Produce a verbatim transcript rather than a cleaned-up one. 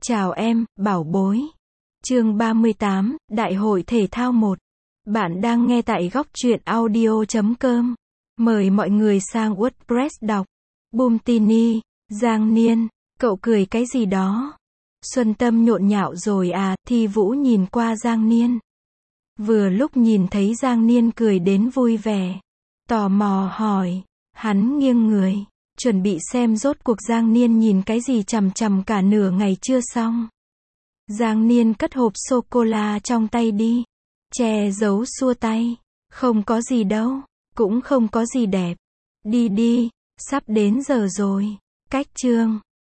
Chào em, bảo bối. Chương ba mươi tám, Đại hội thể thao một. Bạn đang nghe tại góc truyện audio chấm com. Mời mọi người sang WordPress đọc. Bumtini, Giang Niên, cậu cười cái gì đó? Xuân Tâm nhộn nhạo rồi à? Thi Vũ nhìn qua Giang Niên. Vừa lúc nhìn thấy Giang Niên cười đến vui vẻ. Tò mò hỏi. Hắn nghiêng người, chuẩn bị xem rốt cuộc Giang Niên nhìn cái gì chằm chằm cả nửa ngày chưa xong. Giang Niên cất hộp sô-cô-la trong tay đi. Che giấu xua tay. Không có gì đâu. Cũng không có gì đẹp. Đi đi, sắp đến giờ rồi. Cách chương.